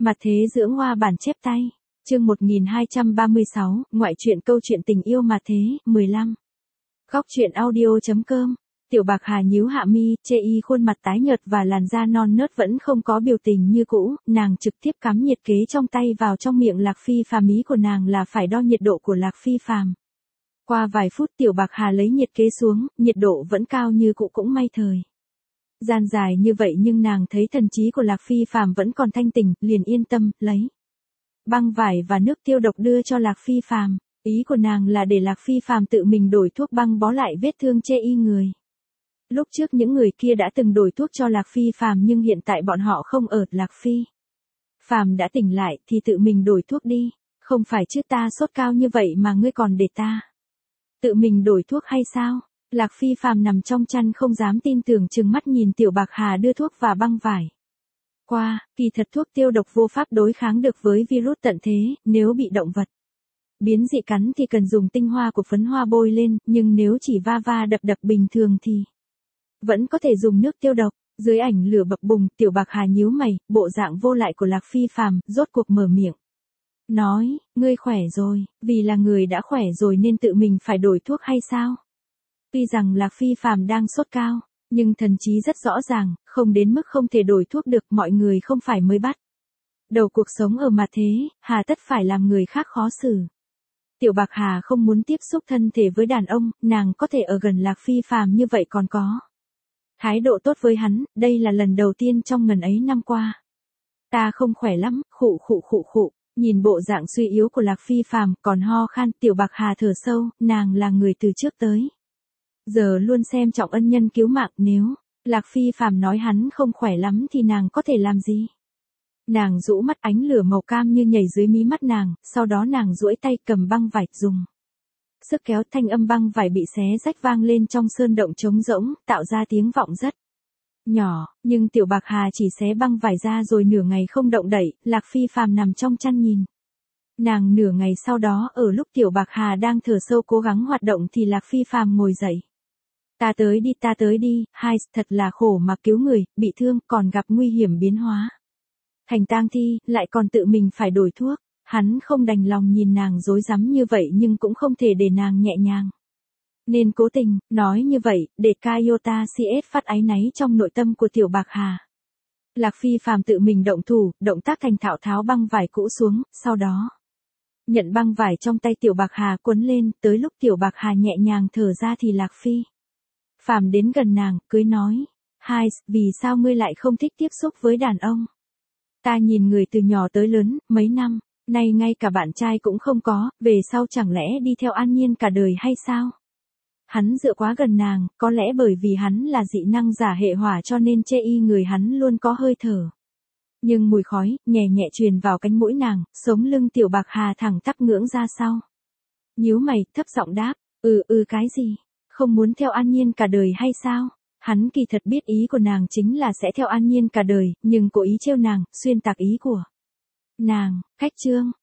Mặt thế dưỡng hoa bản chép tay. Chương 1236, ngoại truyện câu chuyện tình yêu mặt thế, 15. Góc truyện audio.com. Tiểu Bạc Hà nhíu hạ mi, chê y khuôn mặt tái nhợt và làn da non nớt vẫn không có biểu tình như cũ, nàng trực tiếp cắm nhiệt kế trong tay vào trong miệng Lạc Phi Phàm. Ý của nàng là phải đo nhiệt độ của Lạc Phi Phàm. Qua vài phút Tiểu Bạc Hà lấy nhiệt kế xuống, nhiệt độ vẫn cao như cũ cũng may thời. Gian dài như vậy nhưng nàng thấy thần trí của Lạc Phi Phàm vẫn còn thanh tỉnh, liền yên tâm, lấy băng vải và nước tiêu độc đưa cho Lạc Phi Phàm. Ý của nàng là để Lạc Phi Phàm tự mình đổi thuốc băng bó lại vết thương chê y người. Lúc trước những người kia đã từng đổi thuốc cho Lạc Phi Phàm nhưng hiện tại bọn họ không ở. Lạc Phi Phàm đã tỉnh lại thì tự mình đổi thuốc đi, không phải chứ ta sốt cao như vậy mà ngươi còn để ta tự mình đổi thuốc hay sao? Lạc Phi Phàm nằm trong chăn không dám tin tưởng trừng mắt nhìn Tiểu Bạc Hà đưa thuốc và băng vải. Kỳ thật thuốc tiêu độc vô pháp đối kháng được với virus tận thế, nếu bị động vật biến dị cắn thì cần dùng tinh hoa của phấn hoa bôi lên, nhưng nếu chỉ va va đập đập bình thường thì vẫn có thể dùng nước tiêu độc. Dưới ảnh lửa bập bùng, Tiểu Bạc Hà nhíu mày, bộ dạng vô lại của Lạc Phi Phàm, rốt cuộc mở miệng. Nói, ngươi khỏe rồi, vì là người đã khỏe rồi nên tự mình phải đổi thuốc hay sao? Tuy rằng Lạc Phi Phàm đang sốt cao, nhưng thần trí rất rõ ràng, không đến mức không thể đổi thuốc được, mọi người không phải mới bắt đầu cuộc sống ở mặt thế, hà tất phải làm người khác khó xử. Tiểu Bạc Hà không muốn tiếp xúc thân thể với đàn ông, nàng có thể ở gần Lạc Phi Phàm như vậy còn có thái độ tốt với hắn, đây là lần đầu tiên trong ngần ấy năm qua. Ta không khỏe lắm, khụ. Nhìn bộ dạng suy yếu của Lạc Phi Phàm còn ho khan, Tiểu Bạc Hà thở sâu, nàng là người từ trước tới giờ luôn xem trọng ân nhân cứu mạng, nếu Lạc Phi Phàm nói hắn không khỏe lắm thì nàng có thể làm gì? Nàng rũ mắt, ánh lửa màu cam như nhảy dưới mí mắt nàng, sau đó nàng duỗi tay cầm băng vải dùng sức kéo, thanh âm băng vải bị xé rách vang lên trong sơn động trống rỗng, tạo ra tiếng vọng rất nhỏ, nhưng Tiểu Bạc Hà chỉ xé băng vải ra rồi nửa ngày không động đậy. Lạc Phi Phàm nằm trong chăn nhìn nàng nửa ngày sau đó, ở lúc Tiểu Bạc Hà đang thở sâu cố gắng hoạt động thì Lạc Phi Phàm ngồi dậy. Ta tới đi, hai, thật là khổ mà cứu người, bị thương, còn gặp nguy hiểm biến hóa thành tang thi, lại còn tự mình phải đổi thuốc. Hắn không đành lòng nhìn nàng rối rắm như vậy nhưng cũng không thể để nàng nhẹ nhàng nên cố tình nói như vậy, để Kayota CS phát áy náy trong nội tâm của Tiểu Bạc Hà. Lạc Phi Phàm tự mình động thủ, động tác thành thạo tháo băng vải cũ xuống, sau đó nhận băng vải trong tay Tiểu Bạc Hà quấn lên, tới lúc Tiểu Bạc Hà nhẹ nhàng thở ra thì Lạc Phi Phàm đến gần nàng, cưới nói, hai, vì sao ngươi lại không thích tiếp xúc với đàn ông? Ta nhìn người từ nhỏ tới lớn, mấy năm nay ngay cả bạn trai cũng không có, về sau chẳng lẽ đi theo An Nhiên cả đời hay sao? Hắn dựa quá gần nàng, có lẽ bởi vì hắn là dị năng giả hệ hỏa cho nên chê y người hắn luôn có hơi thở. Nhưng mùi khói, nhẹ nhẹ truyền vào cánh mũi nàng, sống lưng Tiểu Bạc Hà thẳng tắp ngưỡng ra sau. Nhíu mày, thấp giọng đáp, cái gì? Không muốn theo An Nhiên cả đời hay sao? Hắn kỳ thật biết ý của nàng chính là sẽ theo An Nhiên cả đời, nhưng cố ý trêu nàng, xuyên tạc ý của nàng. Cách chương